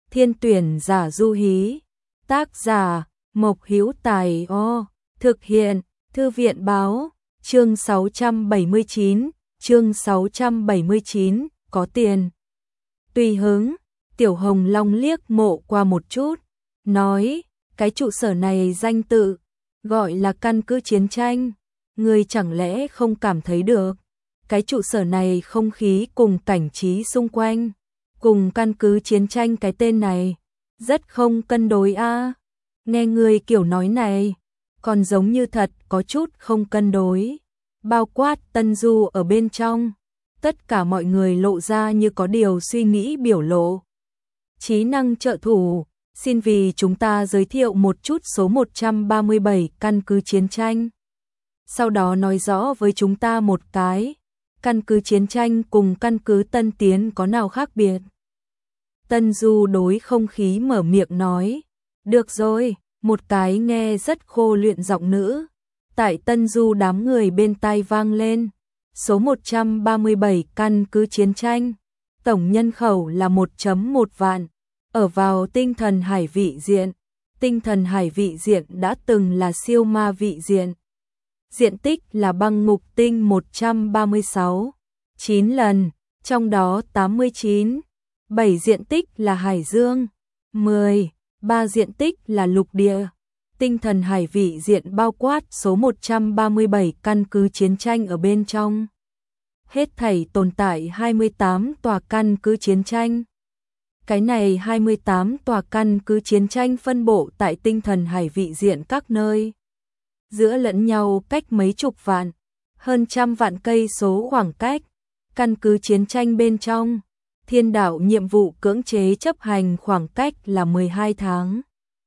Thiên tuyển giả du hí. Tác giả Mộc Hữu Tài. Thực hiện Thư viện báo. Chương 679, chương 679, có tiền. Tùy hứng, Tiểu Hồng Long liếc Mộ qua một chút, nói, cái trụ sở này danh tự, gọi là căn cứ chiến tranh, ngươi chẳng lẽ không cảm thấy được, cái trụ sở này không khí cùng cảnh trí xung quanh, cùng căn cứ chiến tranh cái tên này, rất không cân đối a. Nghe ngươi kiểu nói này, còn giống như thật có chút không cân đối. Bao quát Tân Du ở bên trong, tất cả mọi người lộ ra như có điều suy nghĩ biểu lộ. Trí năng trợ thủ, xin vì chúng ta giới thiệu một chút số 137 căn cứ chiến tranh. Sau đó nói rõ với chúng ta một cái, căn cứ chiến tranh cùng căn cứ Tân Tiến có nào khác biệt. Tân Du đối không khí mở miệng nói, được rồi, một cái nghe rất khô luyện giọng nữ. Tại Tân Du đám người bên tai vang lên, số 137 căn cứ chiến tranh, tổng nhân khẩu là 1.1 vạn, ở vào tinh thần hải vị diện. Tinh thần hải vị diện đã từng là siêu ma vị diện. Diện tích là băng ngục tinh 136, 9 lần, trong đó 89, 7 diện tích là hải dương, 10, 3 diện tích là lục địa. Tinh thần hải vị diện bao quát số 137 căn cứ chiến tranh ở bên trong. Hết thảy tồn tại 28 tòa căn cứ chiến tranh. Cái này 28 tòa căn cứ chiến tranh phân bổ tại tinh thần hải vị diện các nơi. Giữa lẫn nhau cách mấy chục vạn, hơn trăm vạn cây số khoảng cách. Căn cứ chiến tranh bên trong, thiên đạo nhiệm vụ cưỡng chế chấp hành khoảng cách là 12 tháng.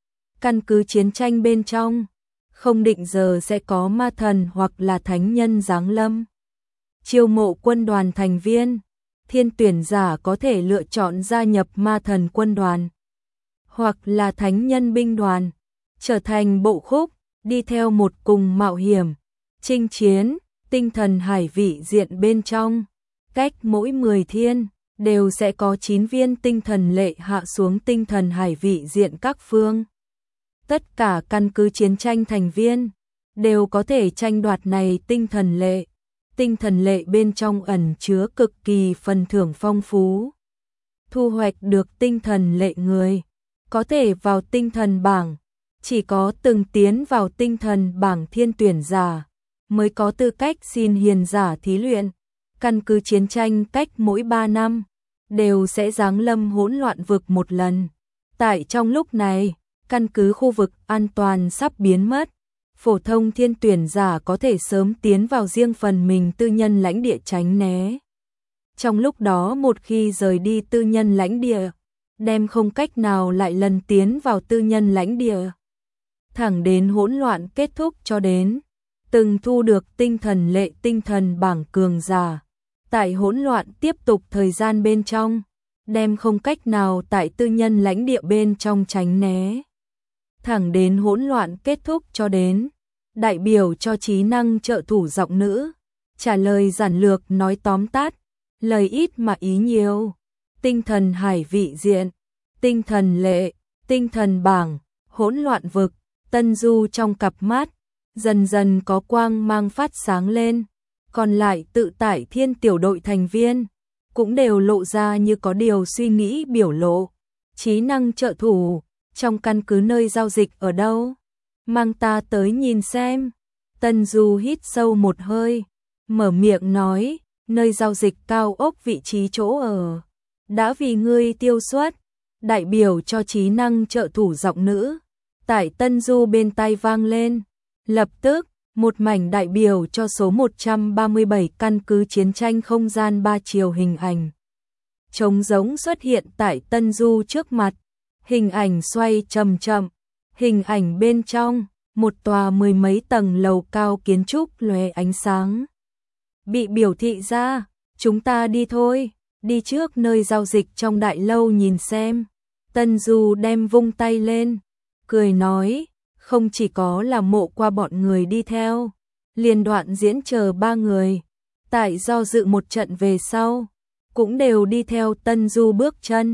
Căn cứ chiến tranh bên trong, không định giờ sẽ có ma thần hoặc là thánh nhân giáng lâm. Chiêu mộ quân đoàn thành viên, thiên tuyển giả có thể lựa chọn gia nhập ma thần quân đoàn, hoặc là thánh nhân binh đoàn, trở thành bộ khúc, đi theo một cùng mạo hiểm, chinh chiến, tinh thần hải vị diện bên trong. Cách mỗi 10 thiên, đều sẽ có 9 viên tinh thần lệ hạ xuống tinh thần hải vị diện các phương. Tất cả căn cứ chiến tranh thành viên đều có thể tranh đoạt này tinh thần lệ. Tinh thần lệ bên trong ẩn chứa cực kỳ phần thưởng phong phú. Thu hoạch được tinh thần lệ người có thể vào tinh thần bảng, chỉ có từng tiến vào tinh thần bảng thiên tuyển giả mới có tư cách xin hiền giả thí luyện. Căn cứ chiến tranh cách mỗi 3 năm đều sẽ giáng lâm hỗn loạn vực một lần. Tại trong lúc này, căn cứ khu vực an toàn sắp biến mất, phổ thông thiên tuyển giả có thể sớm tiến vào riêng phần mình tư nhân lãnh địa tránh né. Trong lúc đó một khi rời đi tư nhân lãnh địa, đem không cách nào lại lần tiến vào tư nhân lãnh địa. Thẳng đến hỗn loạn kết thúc cho đến, từng thu được tinh thần lệ tinh thần bảng cường giả. Tại hỗn loạn tiếp tục thời gian bên trong, đem không cách nào tại tư nhân lãnh địa bên trong tránh né. Thẳng đến hỗn loạn kết thúc cho đến, đại biểu cho trí năng trợ thủ giọng nữ, trả lời giản lược nói tóm tắt, lời ít mà ý nhiều. Tinh thần hải vị diện, tinh thần lệ, tinh thần bảng, hỗn loạn vực, Tân Du trong cặp mắt, dần dần có quang mang phát sáng lên. Còn lại tự tải thiên tiểu đội thành viên, cũng đều lộ ra như có điều suy nghĩ biểu lộ. Trí năng trợ thủ, trong căn cứ nơi giao dịch ở đâu? Mang ta tới nhìn xem. Tân Du hít sâu một hơi, mở miệng nói, nơi giao dịch cao ốc vị trí chỗ ở. Đã vì ngươi tiêu xuất, đại biểu cho trí năng trợ thủ giọng nữ. Tại Tân Du bên tai vang lên, lập tức, một mảnh đại biểu cho số 137 căn cứ chiến tranh không gian 3 chiều hình ảnh. Trống rỗng xuất hiện tại Tân Du trước mặt, hình ảnh xoay chậm chậm, hình ảnh bên trong, một tòa 10 mấy tầng lầu cao kiến trúc lóe ánh sáng. Bị biểu thị ra, chúng ta đi thôi, đi trước nơi giao dịch trong đại lâu nhìn xem. Tân Du đem vung tay lên, cười nói, không chỉ có là Mộ qua bọn người đi theo, liền Đoạn Diễn chờ 3 người, tại do dự một trận về sau, cũng đều đi theo Tân Du bước chân.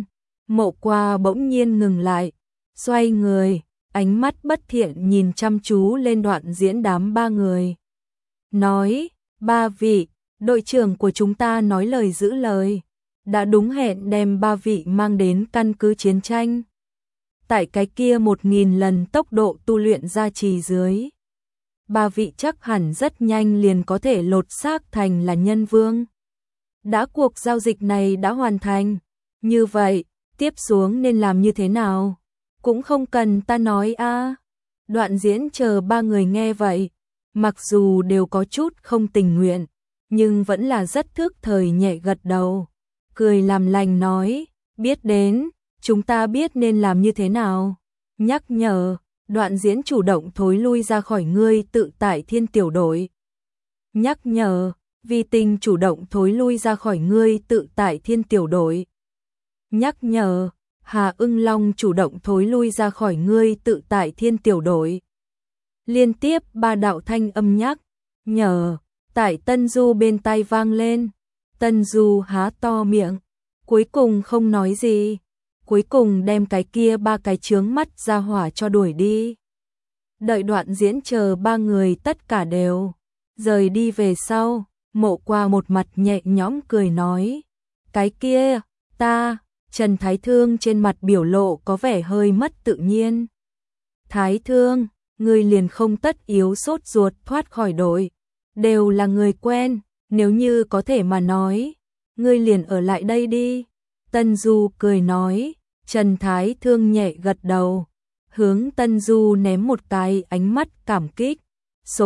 Mộ Qua bỗng nhiên ngừng lại, xoay người, ánh mắt bất thiện nhìn chăm chú lên Đoạn Diễn đám ba người. Nói, ba vị, đội trưởng của chúng ta nói lời giữ lời, đã đúng hẹn đem ba vị mang đến căn cứ chiến tranh. Tại cái kia 1000 lần tốc độ tu luyện gia trì dưới, ba vị chắc hẳn rất nhanh liền có thể lột xác thành là nhân vương. Đã cuộc giao dịch này đã hoàn thành, như vậy, tiếp xuống nên làm như thế nào? Cũng không cần ta nói a. Đoạn Diễn chờ ba người nghe vậy, mặc dù đều có chút không tình nguyện, nhưng vẫn là rất thức thời nhẹ gật đầu, cười làm lành nói, biết đến, chúng ta biết nên làm như thế nào. Nhắc nhở, Đoạn Diễn chủ động thối lui ra khỏi ngươi tự tại thiên tiểu đội. Nhắc nhở, Vi Tinh chủ động thối lui ra khỏi ngươi tự tại thiên tiểu đội. Nhắc nhở, Hà Ưng Long chủ động thối lui ra khỏi ngươi tự tại thiên tiểu đội. Liên tiếp ba đạo thanh âm nhắc nhở tại Tân Du bên tai vang lên. Tân Du há to miệng, cuối cùng không nói gì, cuối cùng đem cái kia ba cái chướng mắt ra hỏa cho đuổi đi. Đợi Đoạn Diễn chờ ba người tất cả đều rời đi về sau, Mộ Qua một mặt nhẹ nhõm cười nói, cái kia, ta, Trần Thái Thương trên mặt biểu lộ có vẻ hơi mất tự nhiên. Thái Thương, ngươi liền không tất yếu sốt ruột thoát khỏi đội, đều là người quen, nếu như có thể mà nói, ngươi liền ở lại đây đi. Tân Du cười nói, Trần Thái Thương nhẹ gật đầu, hướng Tân Du ném một cái ánh mắt cảm kích. Số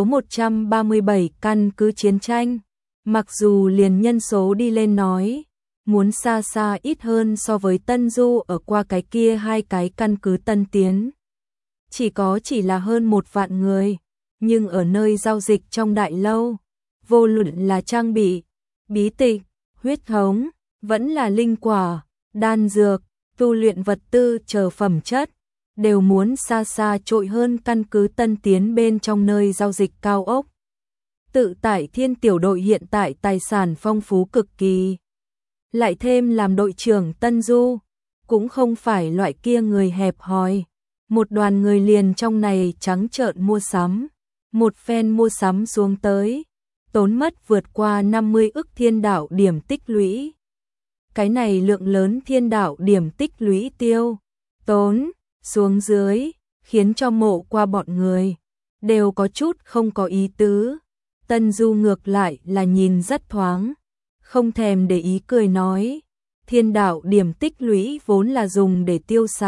137 căn cứ chiến tranh, mặc dù liền nhân số đi lên nói, muốn xa xa ít hơn so với Tân Du ở qua cái kia hai cái căn cứ Tân Tiến. Chỉ là hơn 1 vạn người, nhưng ở nơi giao dịch trong đại lâu, vô luận là trang bị, bí tịch, huyết thống, vẫn là linh quả, đan dược, tu luyện vật tư chờ phẩm chất, đều muốn xa xa trội hơn căn cứ Tân Tiến bên trong nơi giao dịch cao ốc. Tự tại thiên tiểu đội hiện tại tài sản phong phú cực kỳ. Lại thêm làm đội trưởng Tân Du, cũng không phải loại kia người hẹp hòi. Một đoàn người liền trong này trắng trợn mua sắm. Một phen mua sắm xuống tới, tốn mất vượt qua 50 ức thiên đạo điểm tích lũy. Cái này lượng lớn thiên đạo điểm tích lũy tiêu, tốn, xuống dưới, khiến cho Mộ Qua bọn người đều có chút không có ý tứ. Tân Du ngược lại là nhìn rất thoáng, không thèm để ý cười nói, thiên đạo điểm tích lũy vốn là dùng để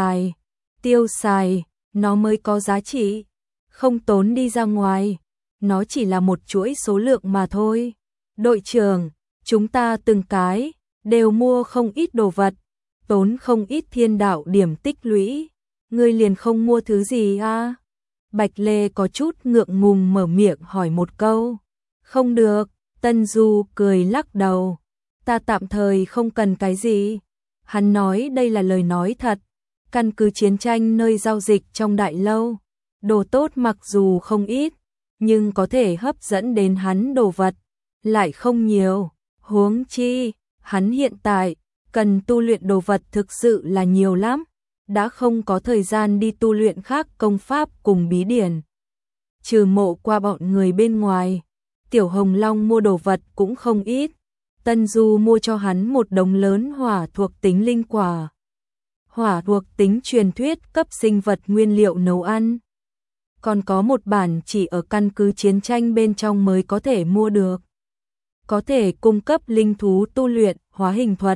tiêu xài, nó mới có giá trị, không tốn đi ra ngoài, nó chỉ là một chuỗi số lượng mà thôi. Đội trưởng, chúng ta từng cái đều mua không ít đồ vật, tốn không ít thiên đạo điểm tích lũy, ngươi liền không mua thứ gì à? Bạch Lê có chút ngượng ngùng mở miệng hỏi một câu. Không được, Tân Du cười lắc đầu, ta tạm thời không cần cái gì. Hắn nói đây là lời nói thật, căn cứ chiến tranh nơi giao dịch trong đại lâu, đồ tốt mặc dù không ít, nhưng có thể hấp dẫn đến hắn đồ vật lại không nhiều, huống chi, hắn hiện tại cần tu luyện đồ vật thực sự là nhiều lắm, đã không có thời gian đi tu luyện khác công pháp cùng bí điển. Trừ Mộ Qua bọn người bên ngoài, Tiểu Hồng Long mua đồ vật cũng không ít. Tân Du mua cho hắn một đống lớn hỏa thuộc tính linh quả, hỏa thuộc tính truyền thuyết cấp sinh vật nguyên liệu nấu ăn. Còn có một bản chỉ ở căn cứ chiến tranh bên trong mới có thể mua được, có thể cung cấp linh thú tu luyện hóa hình thuật.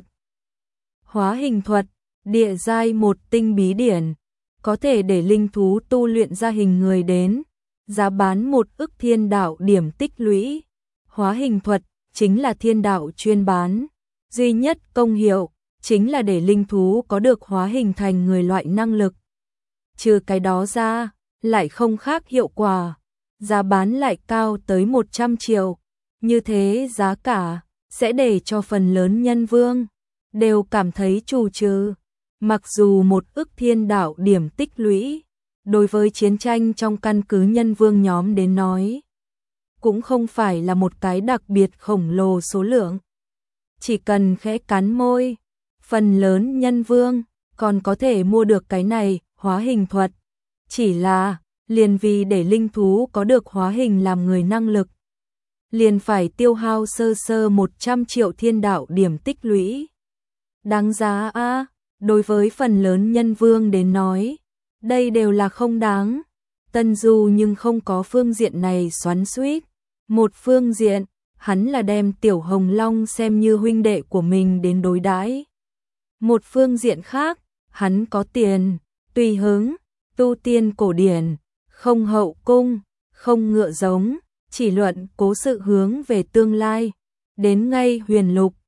Hóa hình thuật, địa giai 1 tinh bí điển, có thể để linh thú tu luyện ra hình người đến, giá bán 1 ức thiên đạo điểm tích lũy. Hóa hình thuật chính là thiên đạo chuyên bán, duy nhất công hiệu chính là để linh thú có được hóa hình thành người loại năng lực. Trừ cái đó ra, lại không khác hiệu quả, giá bán lại cao tới 100 triệu, như thế giá cả sẽ để cho phần lớn nhân vương đều cảm thấy trù trừ. Mặc dù 1 ức thiên đạo điểm tích lũy, đối với chiến tranh trong căn cứ nhân vương nhóm đến nói, cũng không phải là một cái đặc biệt khổng lồ số lượng. Chỉ cần khẽ cắn môi, phần lớn nhân vương còn có thể mua được cái này, hóa hình thuật. Chỉ là, liền vì để linh thú có được hóa hình làm người năng lực, liền phải tiêu hao sơ sơ 100 triệu thiên đạo điểm tích lũy. Đáng giá a, đối với phần lớn nhân vương đến nói, đây đều là không đáng. Tân Du nhưng không có phương diện này xoắn xuýt. Một phương diện, hắn là đem Tiểu Hồng Long xem như huynh đệ của mình đến đối đãi. Một phương diện khác, hắn có tiền, tùy hứng, tu tiên cổ điển, không hậu cung, không ngựa giống, chỉ luận cố sự hướng về tương lai. Đến ngay huyền lục,